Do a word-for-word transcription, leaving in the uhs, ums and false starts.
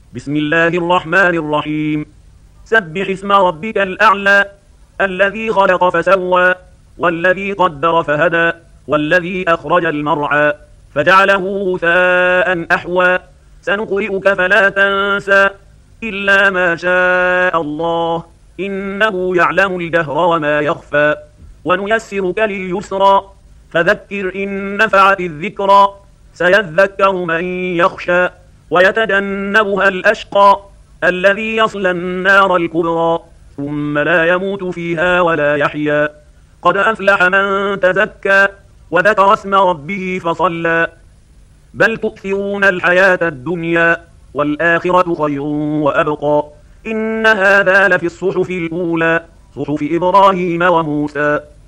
بسم الله الرحمن الرحيم. سبح اسم ربك الأعلى الذي خلق فسوى والذي قدر فهدى والذي أخرج المرعى فجعله غثاء أحوى سنقرئك فلا تنسى إلا ما شاء الله إنه يعلم الجهر وما يخفى ونيسرك لليسرى فذكر إن نفعت الذكرى سيذكر من يخشى ويتجنبها الأشقى الذي يصلى النار الكبرى ثم لا يموت فيها ولا يحيا قد أفلح من تزكى وذكر اسم ربه فصلى بل تؤثرون الحياة الدنيا والآخرة خير وأبقى إن هذا لفي الصحف الأولى صحف إبراهيم وموسى